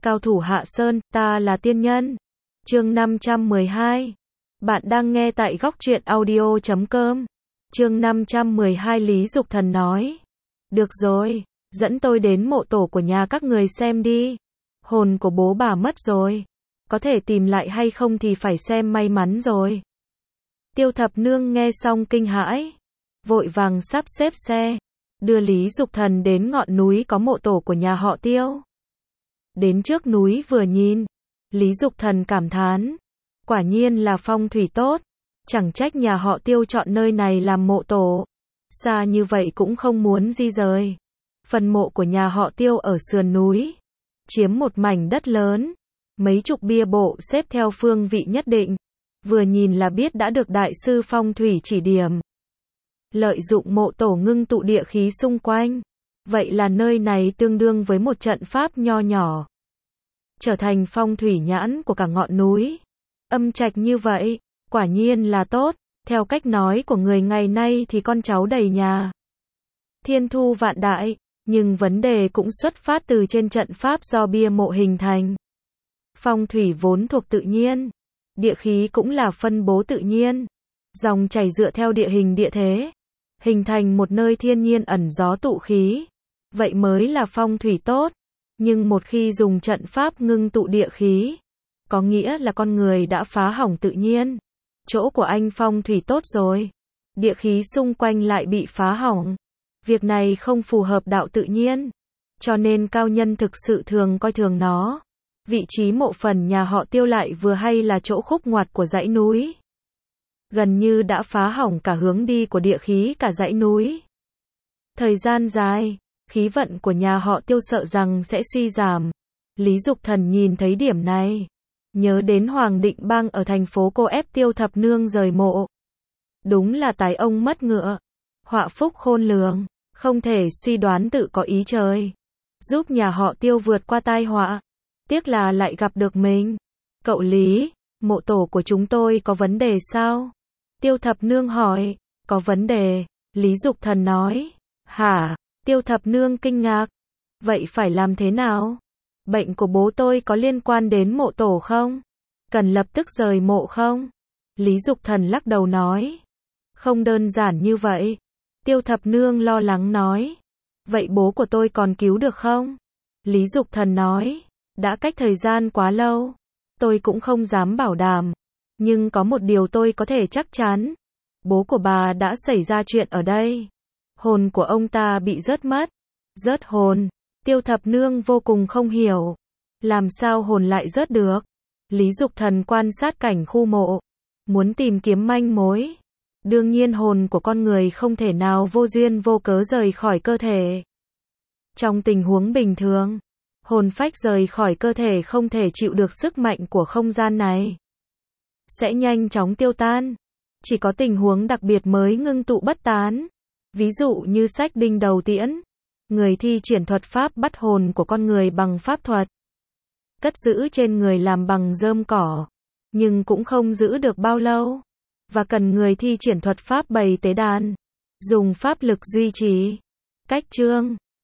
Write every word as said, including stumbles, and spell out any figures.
Cao thủ Hạ Sơn, ta là tiên nhân. Chương năm trăm mười hai. Bạn đang nghe tại góc truyện audio chấm com. Chương năm trăm mười hai Lý Dục Thần nói. Được rồi, dẫn tôi đến mộ tổ của nhà các người xem đi. Hồn của bố bà mất rồi. Có thể tìm lại hay không thì phải xem may mắn rồi. Tiêu Thập Nương nghe xong kinh hãi. Vội vàng sắp xếp xe. Đưa Lý Dục Thần đến ngọn núi có mộ tổ của nhà họ Tiêu. Đến trước núi vừa nhìn. Lý Dục Thần cảm thán. Quả nhiên là phong thủy tốt. Chẳng trách nhà họ Tiêu chọn nơi này làm mộ tổ. Xa như vậy cũng không muốn di rời. Phần mộ của nhà họ Tiêu ở sườn núi. Chiếm một mảnh đất lớn. Mấy chục bia bộ xếp theo phương vị nhất định. Vừa nhìn là biết đã được đại sư phong thủy chỉ điểm. Lợi dụng mộ tổ ngưng tụ địa khí xung quanh. Vậy là nơi này tương đương với một trận pháp nho nhỏ. Trở thành phong thủy nhãn của cả ngọn núi. Âm trạch như vậy, quả nhiên là tốt. Theo cách nói của người ngày nay thì con cháu đầy nhà. Thiên thu vạn đại, nhưng vấn đề cũng xuất phát từ trên trận pháp do bia mộ hình thành. Phong thủy vốn thuộc tự nhiên. Địa khí cũng là phân bố tự nhiên. Dòng chảy dựa theo địa hình địa thế. Hình thành một nơi thiên nhiên ẩn gió tụ khí. Vậy mới là phong thủy tốt. Nhưng một khi dùng trận pháp ngưng tụ địa khí, có nghĩa là con người đã phá hỏng tự nhiên. Chỗ của anh phong thủy tốt rồi. Địa khí xung quanh lại bị phá hỏng. Việc này không phù hợp đạo tự nhiên. Cho nên cao nhân thực sự thường coi thường nó. Vị trí mộ phần nhà họ Tiêu lại vừa hay là chỗ khúc ngoặt của dãy núi. Gần như đã phá hỏng cả hướng đi của địa khí cả dãy núi. Thời gian dài, khí vận của nhà họ Tiêu sợ rằng sẽ suy giảm. Lý Dục Thần nhìn thấy điểm này. Nhớ đến Hoàng Định Bang ở thành phố cô ép Tiêu Thập Nương rời mộ. Đúng là tài ông mất ngựa. Họa phúc khôn lường. Không thể suy đoán tự có ý trời. Giúp nhà họ Tiêu vượt qua tai họa. Tiếc là lại gặp được mình. Cậu Lý, mộ tổ của chúng tôi có vấn đề sao? Tiêu Thập Nương hỏi. Có vấn đề. Lý Dục Thần nói. Hả? Tiêu Thập Nương kinh ngạc. Vậy phải làm thế nào? Bệnh của bố tôi có liên quan đến mộ tổ không? Cần lập tức rời mộ không? Lý Dục Thần lắc đầu nói. Không đơn giản như vậy. Tiêu Thập Nương lo lắng nói. Vậy bố của tôi còn cứu được không? Lý Dục Thần nói. Đã cách thời gian quá lâu. Tôi cũng không dám bảo đảm. Nhưng có một điều tôi có thể chắc chắn. Bố của bà đã xảy ra chuyện ở đây. Hồn của ông ta bị rớt mất. Rớt hồn. Tiêu Thập Nương vô cùng không hiểu. Làm sao hồn lại rớt được? Lý Dục Thần quan sát cảnh khu mộ. Muốn tìm kiếm manh mối. Đương nhiên hồn của con người không thể nào vô duyên vô cớ rời khỏi cơ thể. Trong tình huống bình thường, hồn phách rời khỏi cơ thể không thể chịu được sức mạnh của không gian này. Sẽ nhanh chóng tiêu tan. Chỉ có tình huống đặc biệt mới ngưng tụ bất tán. Ví dụ như sách đinh đầu tiễn. Người thi triển thuật pháp bắt hồn của con người bằng pháp thuật. Cất giữ trên người làm bằng rơm cỏ. Nhưng cũng không giữ được bao lâu. Và cần người thi triển thuật pháp bày tế đàn. Dùng pháp lực duy trì. Cách chương.